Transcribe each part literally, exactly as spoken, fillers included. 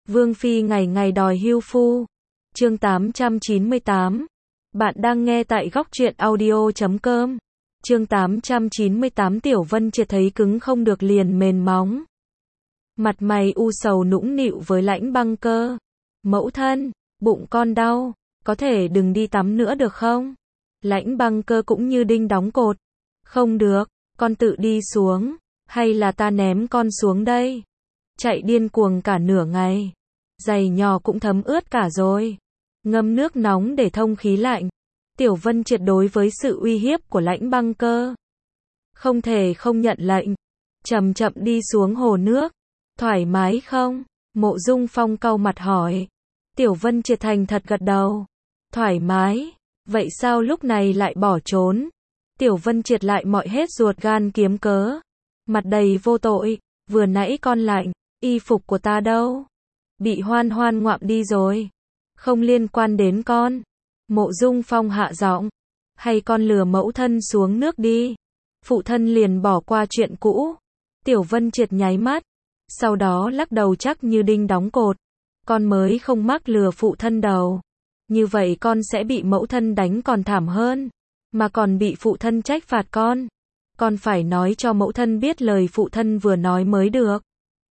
Vương Phi ngày ngày đòi hưu phu. Chương tám trăm chín mươi tám. Bạn đang nghe tại góc truyện audio chấm com. Chương tám trăm chín mươi tám. Tiểu Vân Triệt thấy cứng không được liền mềm móng. Mặt mày u sầu nũng nịu với Lãnh Băng Cơ. Mẫu thân, bụng con đau, có thể đừng đi tắm nữa được không? Lãnh Băng Cơ cũng như đinh đóng cột. Không được, con tự đi xuống, hay là ta ném con xuống đây? Chạy điên cuồng cả nửa ngày. Giày nhỏ cũng thấm ướt cả rồi. Ngâm nước nóng để thông khí lạnh. Tiểu Vân Triệt đối với sự uy hiếp của Lãnh Băng Cơ không thể không nhận lệnh. Chậm chậm đi xuống hồ nước. Thoải mái không? Mộ Dung Phong cau mặt hỏi. Tiểu Vân Triệt thành thật gật đầu. Thoải mái. Vậy sao lúc này lại bỏ trốn? Tiểu Vân Triệt lại mọi hết ruột gan kiếm cớ. Mặt đầy vô tội. Vừa nãy con lạnh. Y phục của ta đâu? Bị Hoan Hoan ngoạm đi rồi. Không liên quan đến con. Mộ Dung Phong hạ giọng. Hay con lừa mẫu thân xuống nước đi. Phụ thân liền bỏ qua chuyện cũ. Tiểu Vân Triệt nháy mắt. Sau đó lắc đầu chắc như đinh đóng cột. Con mới không mắc lừa phụ thân đâu. Như vậy con sẽ bị mẫu thân đánh còn thảm hơn. Mà còn bị phụ thân trách phạt con. Con phải nói cho mẫu thân biết lời phụ thân vừa nói mới được.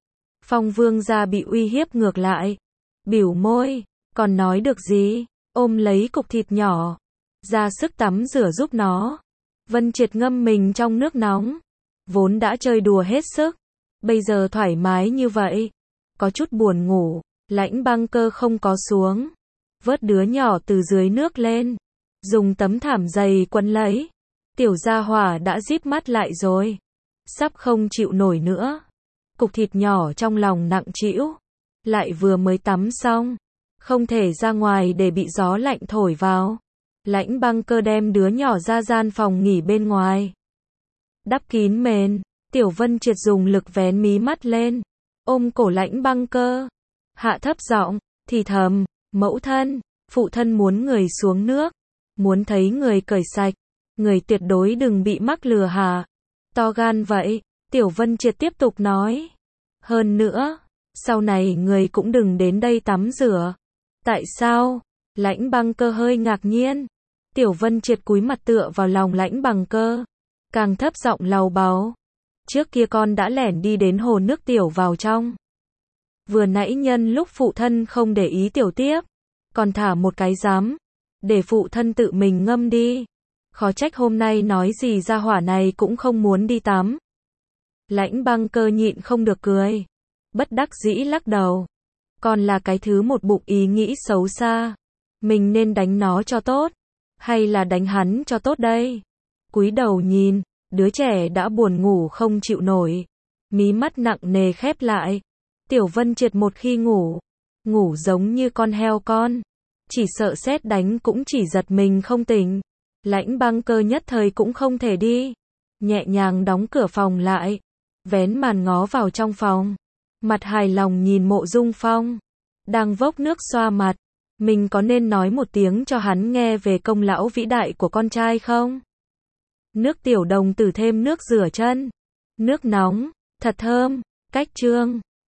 Phong Vương gia bị uy hiếp ngược lại. Biểu môi. Còn nói được gì? Ôm lấy cục thịt nhỏ. Ra sức tắm rửa giúp nó. Vân Triệt ngâm mình trong nước nóng. Vốn đã chơi đùa hết sức. Bây giờ thoải mái như vậy. Có chút buồn ngủ. Lãnh Băng Cơ không có xuống. Vớt đứa nhỏ từ dưới nước lên. Dùng tấm thảm dày quấn lấy. Tiểu gia hỏa đã díp mắt lại rồi. Sắp không chịu nổi nữa. Cục thịt nhỏ trong lòng nặng trĩu. Lại vừa mới tắm xong. Không thể ra ngoài để bị gió lạnh thổi vào. Lãnh Băng Cơ đem đứa nhỏ ra gian phòng nghỉ bên ngoài. Đắp kín mền. Tiểu Vân Triệt dùng lực vén mí mắt lên. Ôm cổ Lãnh Băng Cơ. Hạ thấp giọng, thì thầm. Mẫu thân, phụ thân muốn người xuống nước. Muốn thấy người cởi sạch. Người tuyệt đối đừng bị mắc lừa hả? To gan vậy. Tiểu Vân Triệt tiếp tục nói. Hơn nữa, sau này người cũng đừng đến đây tắm rửa. Tại sao? Lãnh Băng Cơ hơi ngạc nhiên. Tiểu Vân Triệt cúi mặt tựa vào lòng Lãnh Băng Cơ. Càng thấp giọng lầu bầu. Trước kia con đã lẻn đi đến hồ nước tiểu vào trong. Vừa nãy nhân lúc phụ thân không để ý tiểu tiếp. Còn thả một cái giám. Để phụ thân tự mình ngâm đi. Khó trách hôm nay nói gì ra hỏa này cũng không muốn đi tắm. Lãnh Băng Cơ nhịn không được cười. Bất đắc dĩ lắc đầu. Còn là cái thứ một bụng ý nghĩ xấu xa. Mình nên đánh nó cho tốt. Hay là đánh hắn cho tốt đây? Cúi đầu nhìn. Đứa trẻ đã buồn ngủ không chịu nổi. Mí mắt nặng nề khép lại. Tiểu Vân Triệt một khi ngủ. Ngủ giống như con heo con. Chỉ sợ sét đánh cũng chỉ giật mình không tỉnh. Lãnh Băng Cơ nhất thời cũng không thể đi. Nhẹ nhàng đóng cửa phòng lại. Vén màn ngó vào trong phòng. Mặt hài lòng nhìn Mộ Dung Phong. Đang vốc nước xoa mặt. Mình có nên nói một tiếng cho hắn nghe về công lão vĩ đại của con trai không? Nước tiểu đồng tử thêm nước rửa chân. Nước nóng. Thật thơm. Cách chương.